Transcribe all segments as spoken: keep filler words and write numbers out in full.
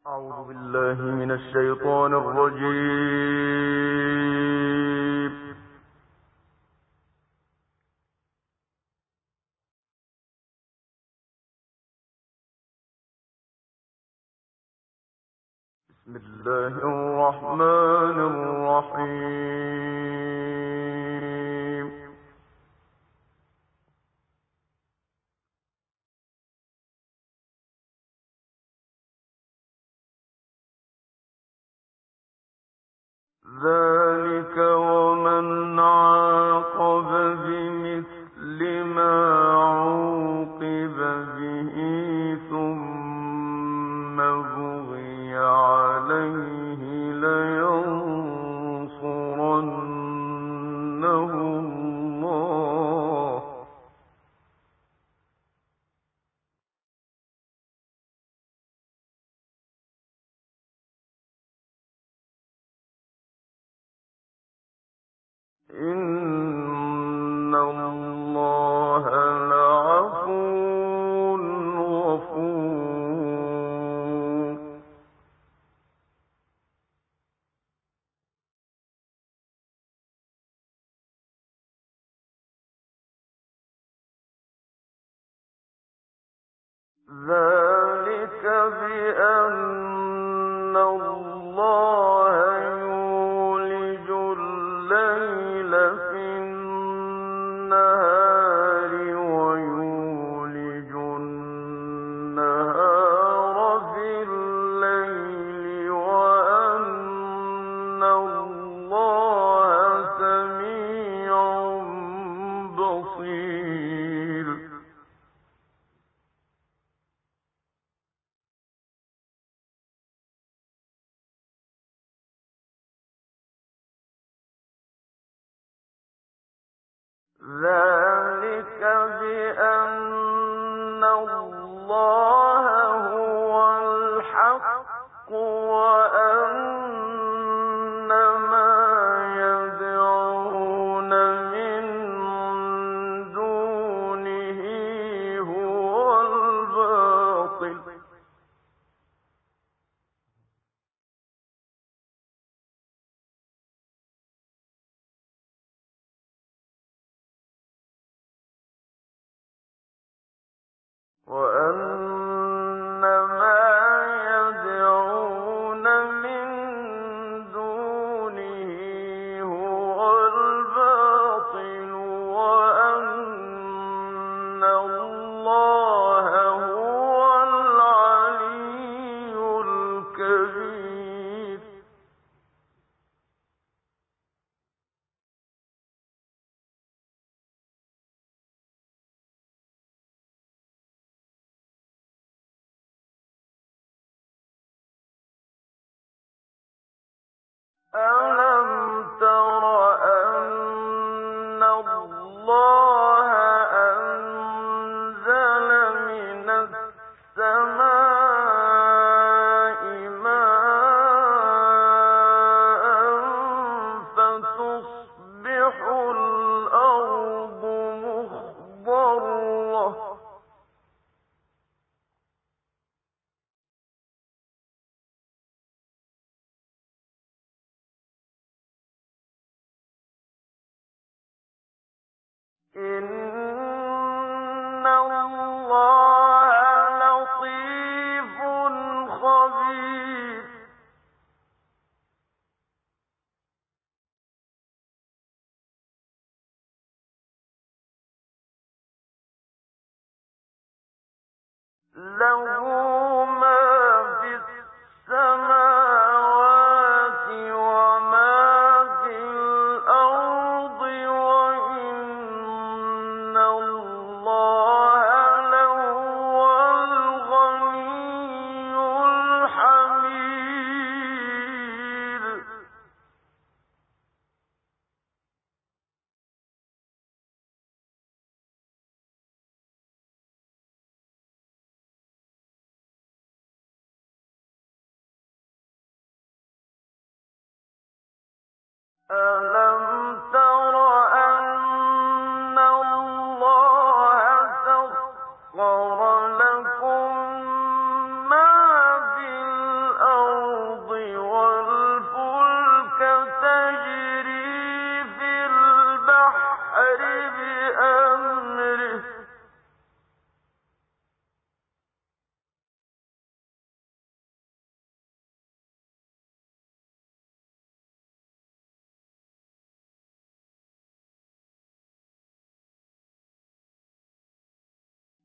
أعوذ بالله من الشيطان الرجيم. بسم الله الرحمن الرحيم. ذلك ومن عاقب بمثل ما عوقب به ثم بغي عليه لينصرنه الله إن الله لعفو غفور. ذلك بأن الله يولج الليل في النهار ويولج النهار في الليل وأن الله سميع بصير. ذلك بأن الله هو الحق وأن ما يدعون من دونه هو الباطل وأن ما يدعون من دونه هو الباطل وأن الله هو العلي الكبير. أَلَمْ تَرَ أَنَّ اللَّهَ أَنزَلَ مِنَ السَّمَاءِ مَاءً فَتُصْبِحُ الْأَرْضُ مُخْضَرَّةً إِنَّ اللَّهَ لَطِيفٌ خَبِيرٌ. لَّهُ مَا فِي السَّمَاوَاتِ وَمَا فِي الْأَرْضِ وَإِنَّ اللَّهَ لَهُوَ الْغَنِيُّ الْحَمِيدُ. أَلَمْ تَرَ أَنَّ اللَّهَ سَخَّرَ لَكُم مَّا فِي الْأَرْضِ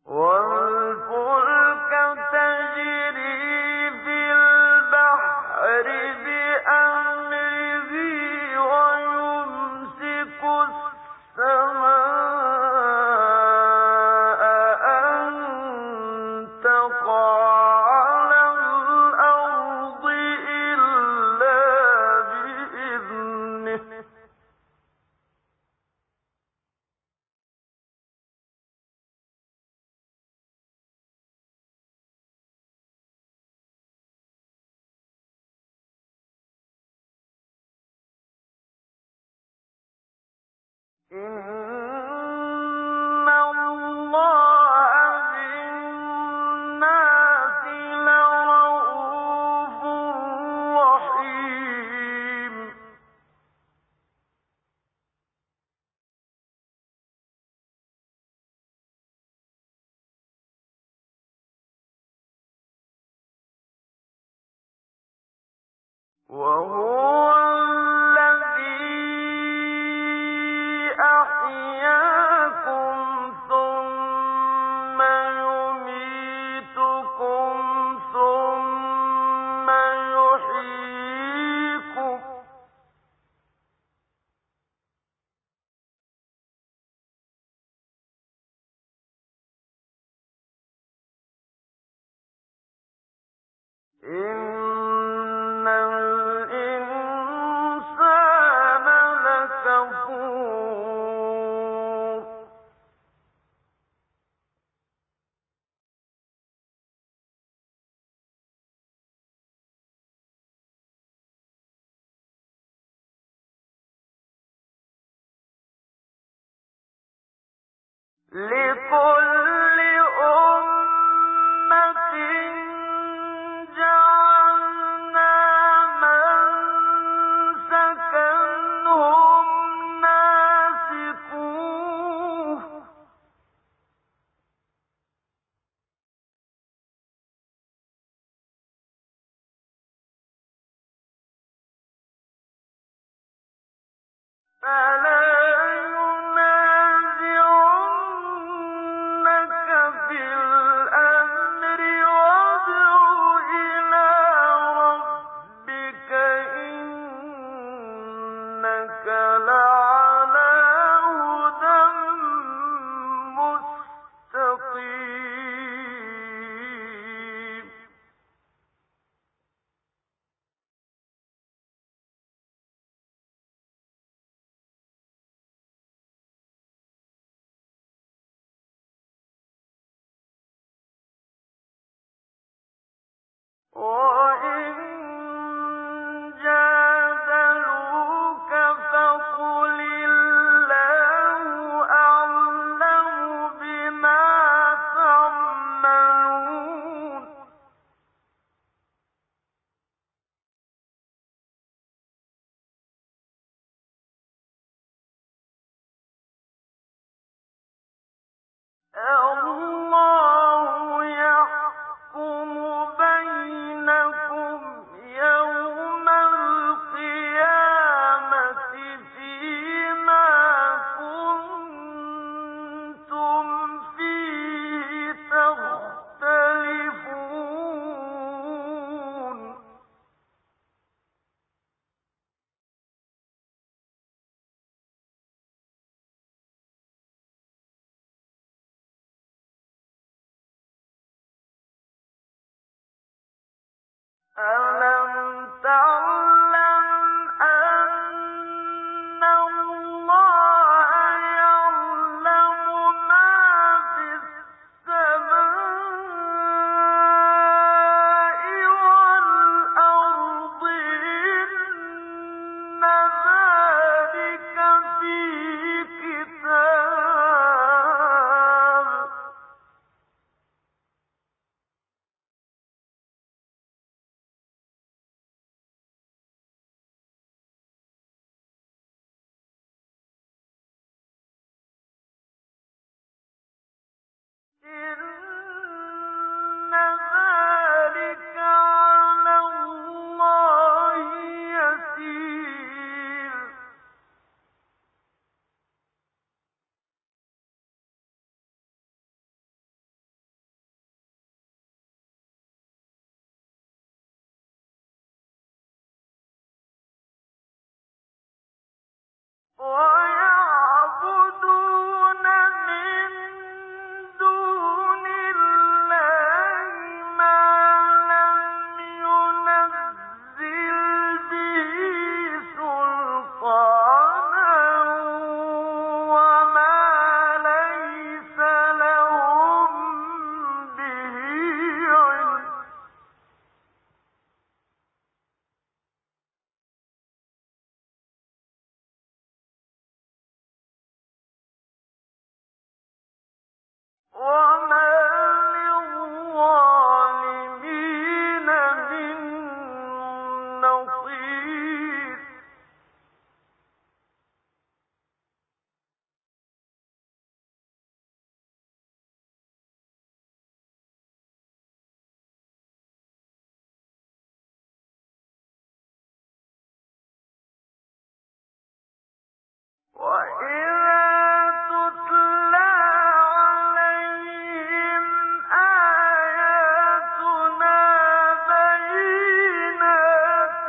وَالْفُلْكَ تَجْرِي فِي الْبَحْرِ بِأَمْرِهِ وَيُمْسِكُ السَّمَاءَ أَن تَقَعَ عَلَى الْأَرْضِ إِلَّا بِإِذْنِهِ ۗ إِنَّ اللَّهَ بِالنَّاسِ لَرَءُوفٌ رَّحِيمٌ. وَهُوَ الَّذِي أَحْيَاكُمْ ثُمَّ يُمِيتُكُمْ ثُمَّ يُحْيِيكُمْ ۗ إِنَّ الْإِنسَانَ لَكَفُورٌ. لِكُلِّ أُمَّةٍ جَعَلْنَا مَنسَكًا هُمْ نَاسِكُوهُ ۖ فَلَا يُنَازِعُنَّكَ فِي الْأَمْرِ وَادْعُ إِلَىٰ رَبِّكَ ۖ إِنَّكَ لَعَلَىٰ هُدًى مُّسْتَقِيمٍ. وَإِن جَادَلُوكَ فَقُلِ اللَّهُ أَعْلَمُ بِمَا تَعْمَلُونَ. اللَّهُ يَحْكُمُ بَيْنَكُمْ يَوْمَ الْقِيَامَةِ فِيمَا كُنتُمْ فِيهِ تَخْتَلِفُونَ. أَلَمْ تَعْلَمْ أَنَّ اللَّهَ يَعْلَمُ مَا فِي السَّمَاءِ وَالْأَرْضِ ۖ إِنَّ ذَٰلِكَ فِي كِتَابٍ ۚ إِنَّ ذَٰلِكَ عَلَى اللَّهِ يَسِيرٌ. وَيَعْبُدُونَ مِن دُونِ اللَّهِ مَا لَمْ يُنَزِّلْ بِهِ سُلْطَانًا وَمَا لَيْسَ لَهُم بِهِ عِلْمٌ ۗ وَمَا لِلظَّالِمِينَ مِن نَّصِيرٍ. وَإِذَا تُتْلَىٰ عَلَيْهِمْ آيَاتُنَا بَيِّنَاتٍ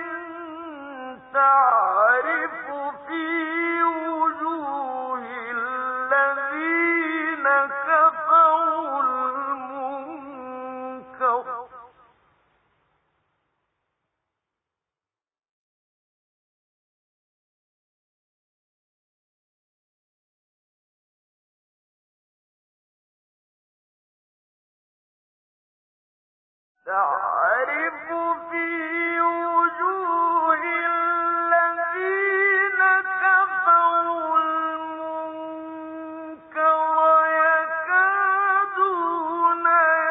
تَعْرِفُ فِي وُجُوهِ الَّذِينَ كَفَرُوا الْمُنكَرَ ۖ تعرف في وجوه الذين كفروا المنكر يكادون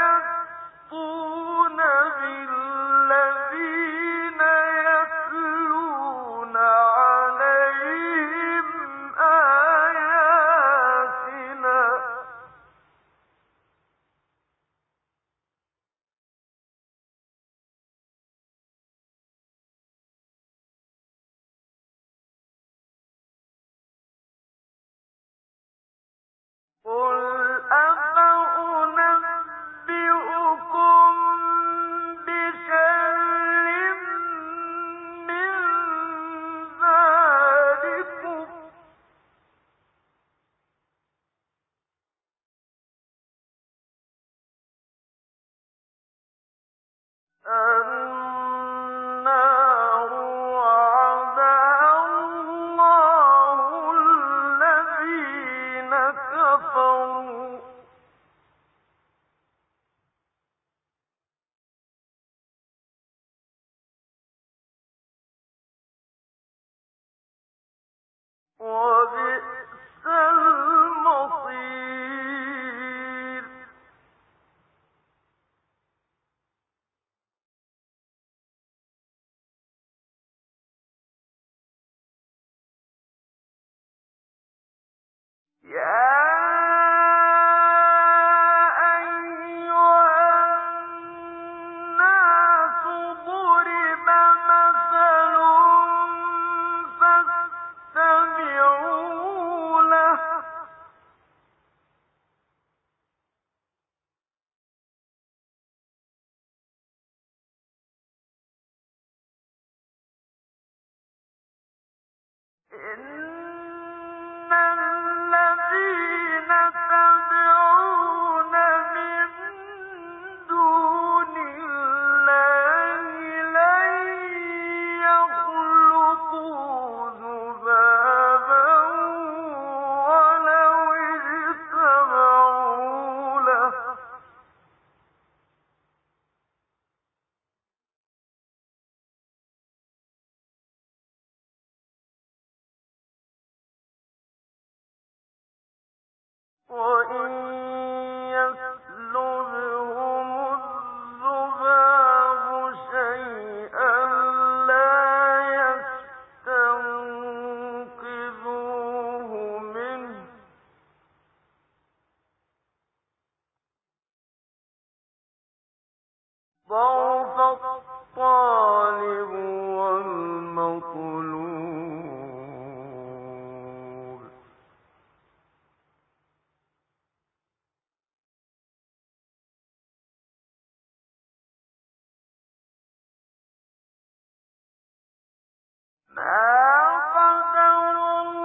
يسطون بالذين يتلون عليهم آياتنا قُلْ أَفَأُنَبِّئُكُم بِشَرٍّ مِّن ذَٰلِكُمْ ۗ النَّارُ وَعَدَهَا اللَّهُ الَّذِينَ كَفَرُوا ۖ وَبِئْسَ الْمَصِيرُ. يَا أَيُّهَا النَّاسُ ضُرِبَ مَثَلٌ فَاسْتَمِعُوا لَهُ ۚ إِنَّ الَّذِينَ تَدْعُونَ مِن دُونِ اللَّهِ لَن يَخْلُقُوا ذُبَابًا وَلَوِ اجْتَمَعُوا لَهُ ۖ وَإِن يَسْلُبْهُمُ الذُّبَابُ شَيْئًا لَّا يَسْتَنقِذُوهُ مِنْهُ ۚ ضَعُفَ الطَّالِبُ وَالْمَطْلُوبُ. مَا قَدَرُوا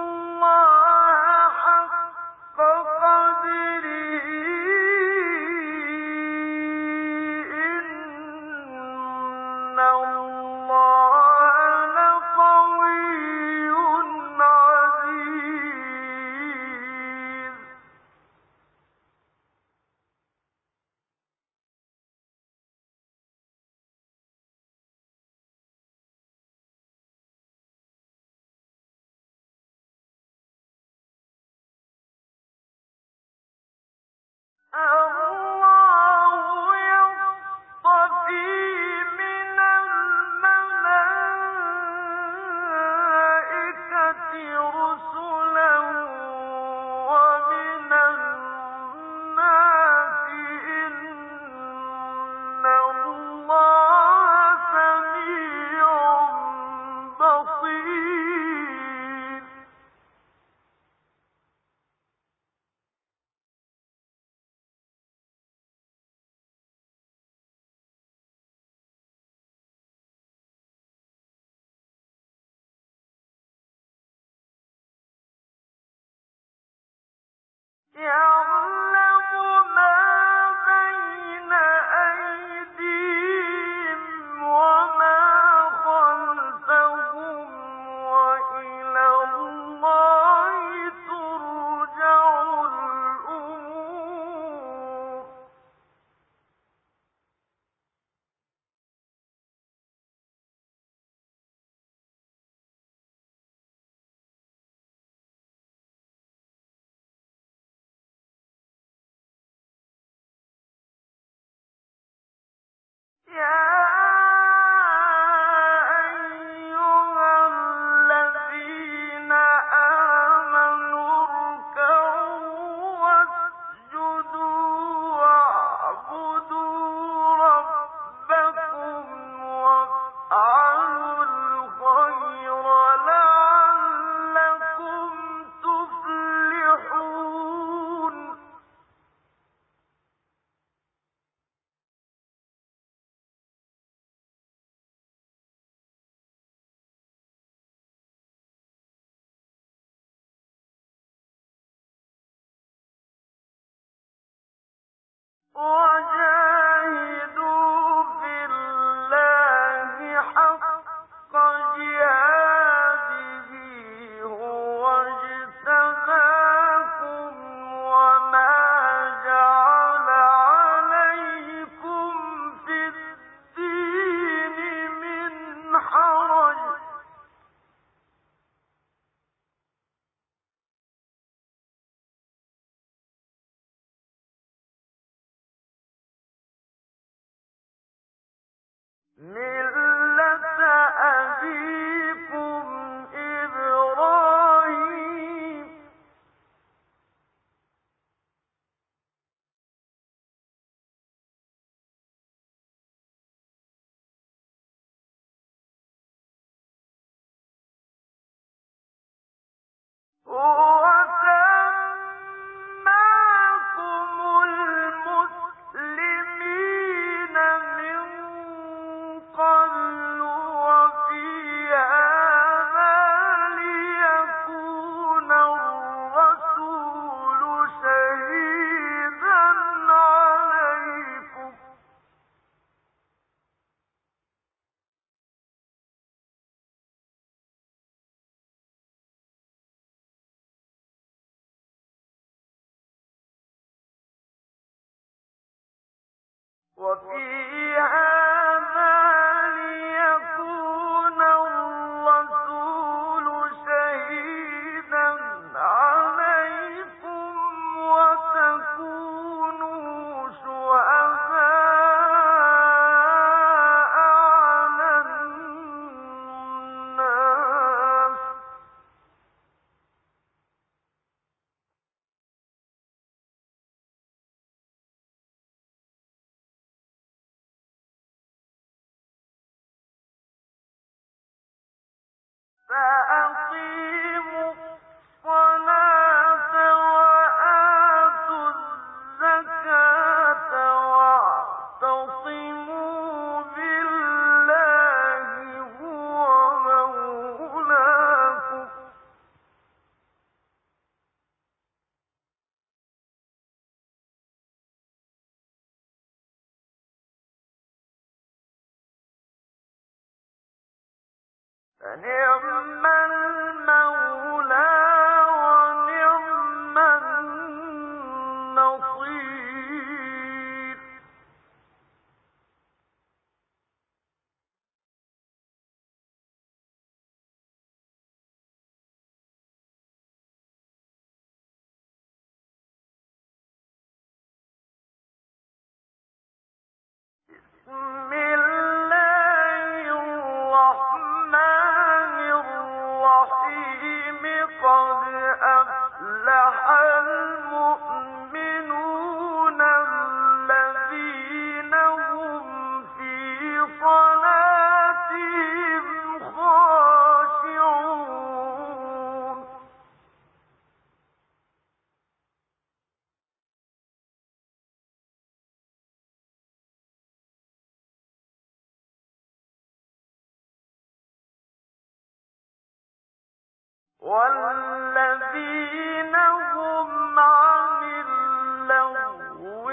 والذين هم عن اللغو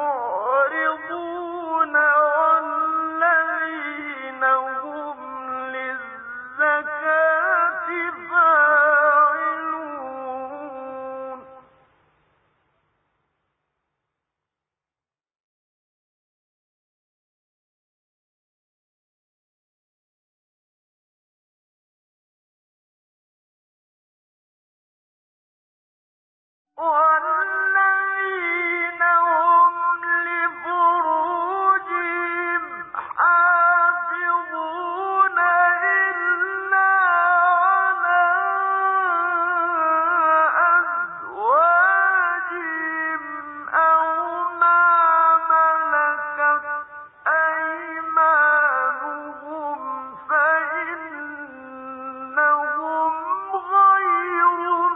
معرضون والذين هم للزكاة فاعلون والذين هم لفروجهم حافظون إلا على أزواجهم أو ما ملكت أيمانهم فإنهم غير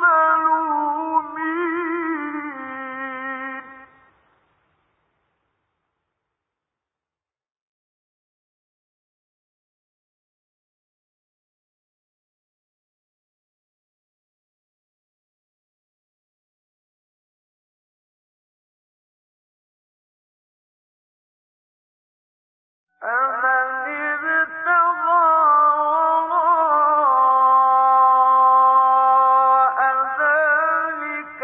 ملومين فمن ابتغى وراء ذلك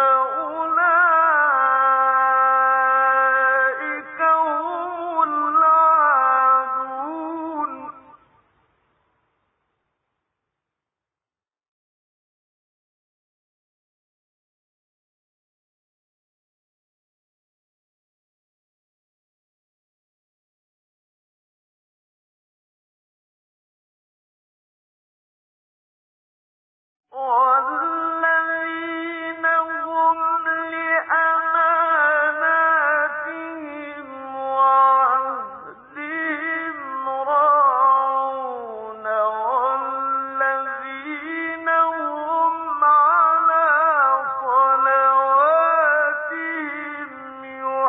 فأولئك هم العادون والذين هم لأماناتهم وعهدهم راعون والذين هم على صلواتهم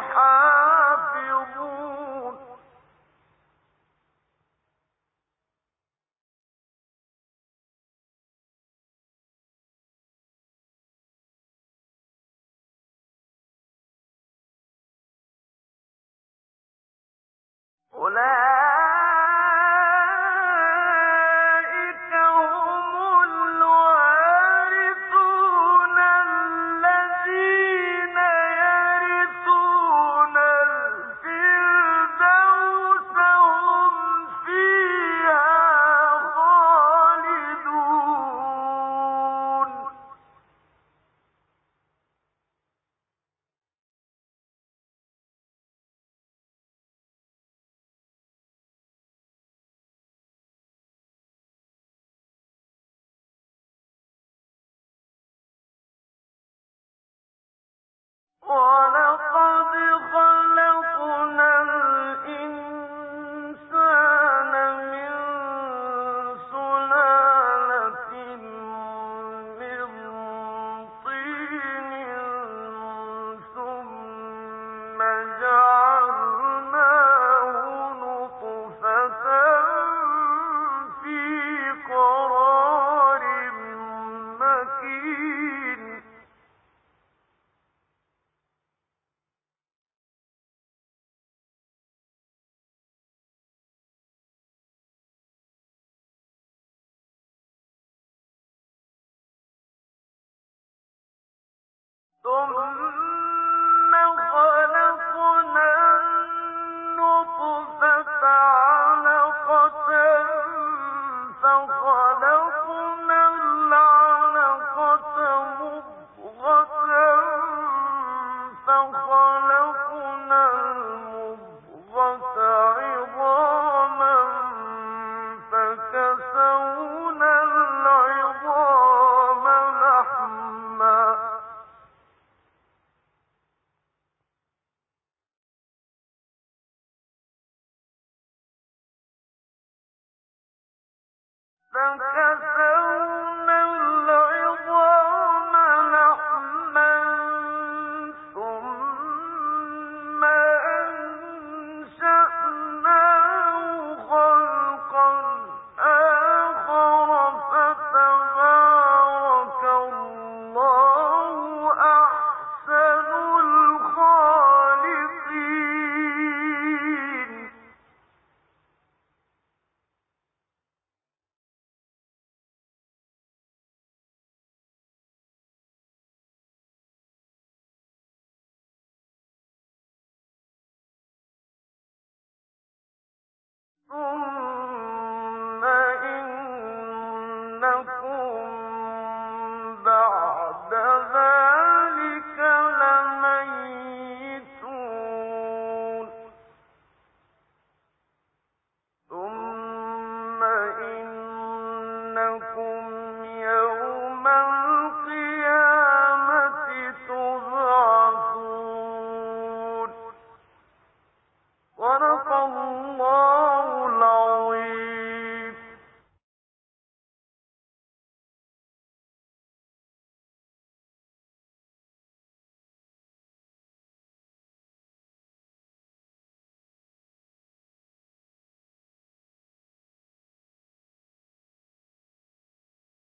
يحافظون أولئك هم الوارثون الذين يرثون الفردوس هم فيها خالدون ولقد خلقنا الإنسان من سلالة من طين ثم جعلناه نطفة في قرار مكين ثم خلقنا النطفة علقة فخلقنا العلقة مضغة فخلقنا المضغة عظاما فكسونا العظام لحما فكسونا